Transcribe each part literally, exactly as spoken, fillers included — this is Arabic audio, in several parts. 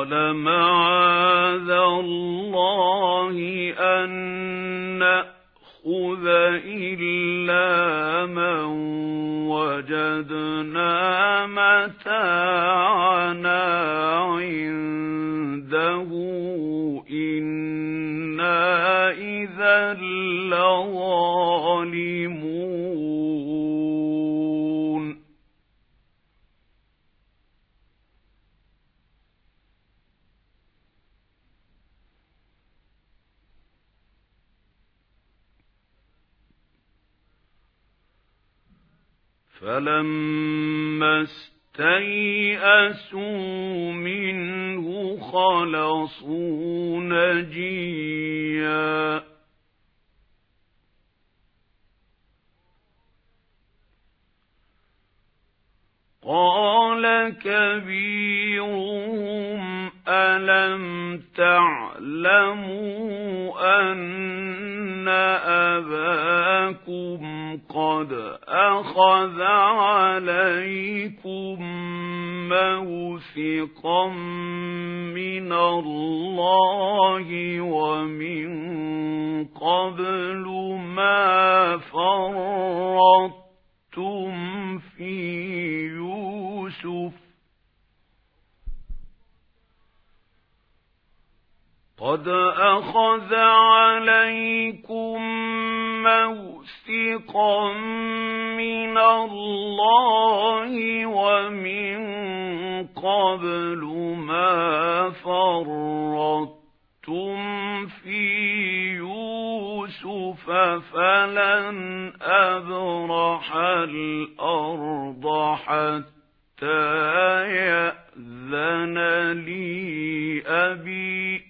قال معاذ الله أن نأخذ إلا من وجدنا متاعنا عنده إنا إذا لظالمون. فلما استيئسوا منه خلصوا نجيا قال كبيرهم ألم تعلموا أن أباكم قد أخذ عليكم موثقا من الله ومن قبل ما فرطتم في يوسف قد أخذ عليكم موثقا من الله ومن قبل ما فرطتم في يوسف فلن أبرح الأرض حتى يأذن لي أبي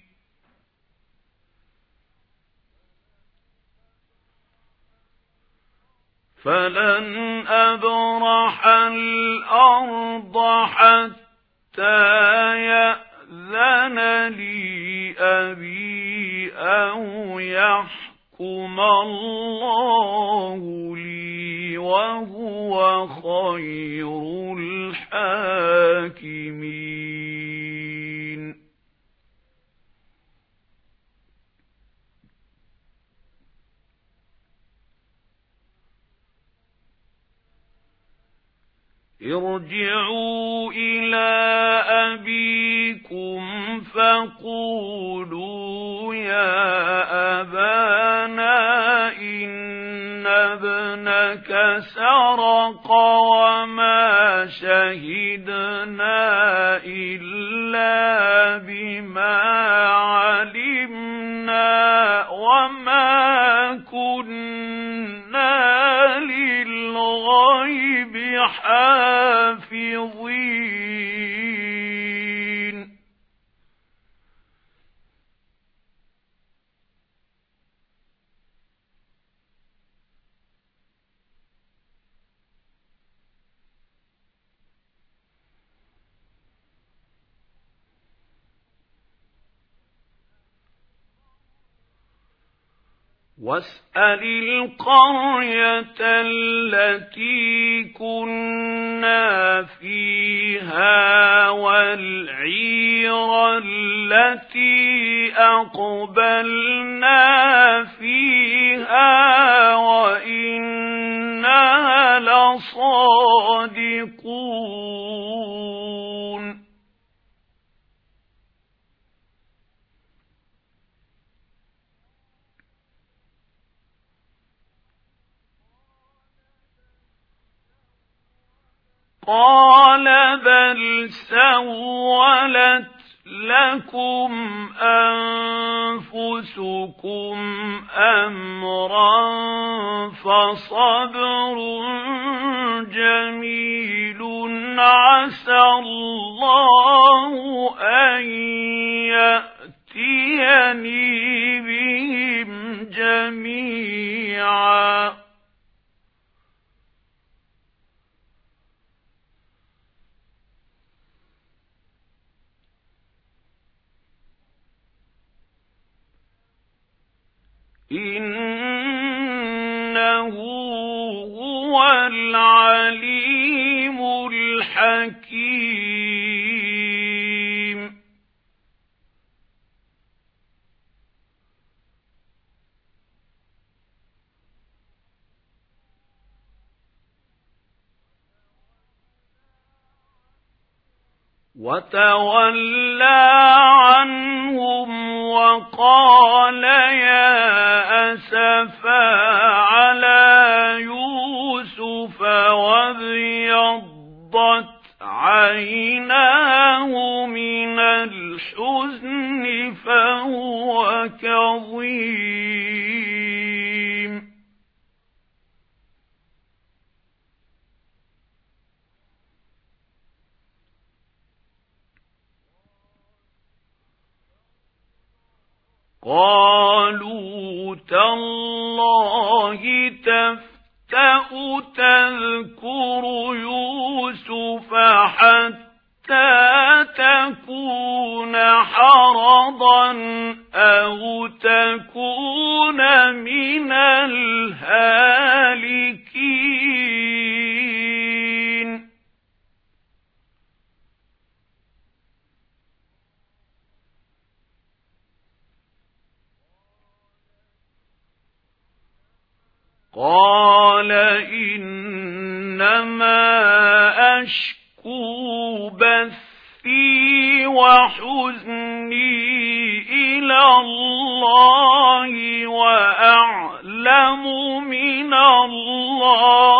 فلن أبرح الأرض حتى يأذن لي أبي أو يحكم الله لي وهو خير الحاكمين. ارجعوا إلى أبيكم فقولوا يا أبانا إن ابنك سرق وما شهدنا إلا بما علمنا وما كنا للغيب حافظين. واسأل القرية التي كنا فيها والعير التي أقبلنا فيها وإنا لصادقون. قال بل سولت لكم أنفسكم أمرا فصبر جميل عسى الله أن يأتيني بهم جميعا إنه هو العليم الحكيم. وتولى عنهم وقال يا أسفا على يوسف وابيضت عيناه من الحزن فهو كظيم قالوا تالله تفتأ تذكر يوسف حتى تكون حرضا أو تكون من الهالكين قال إنما أشكو بثي وحزني إلى الله وأعلم من الله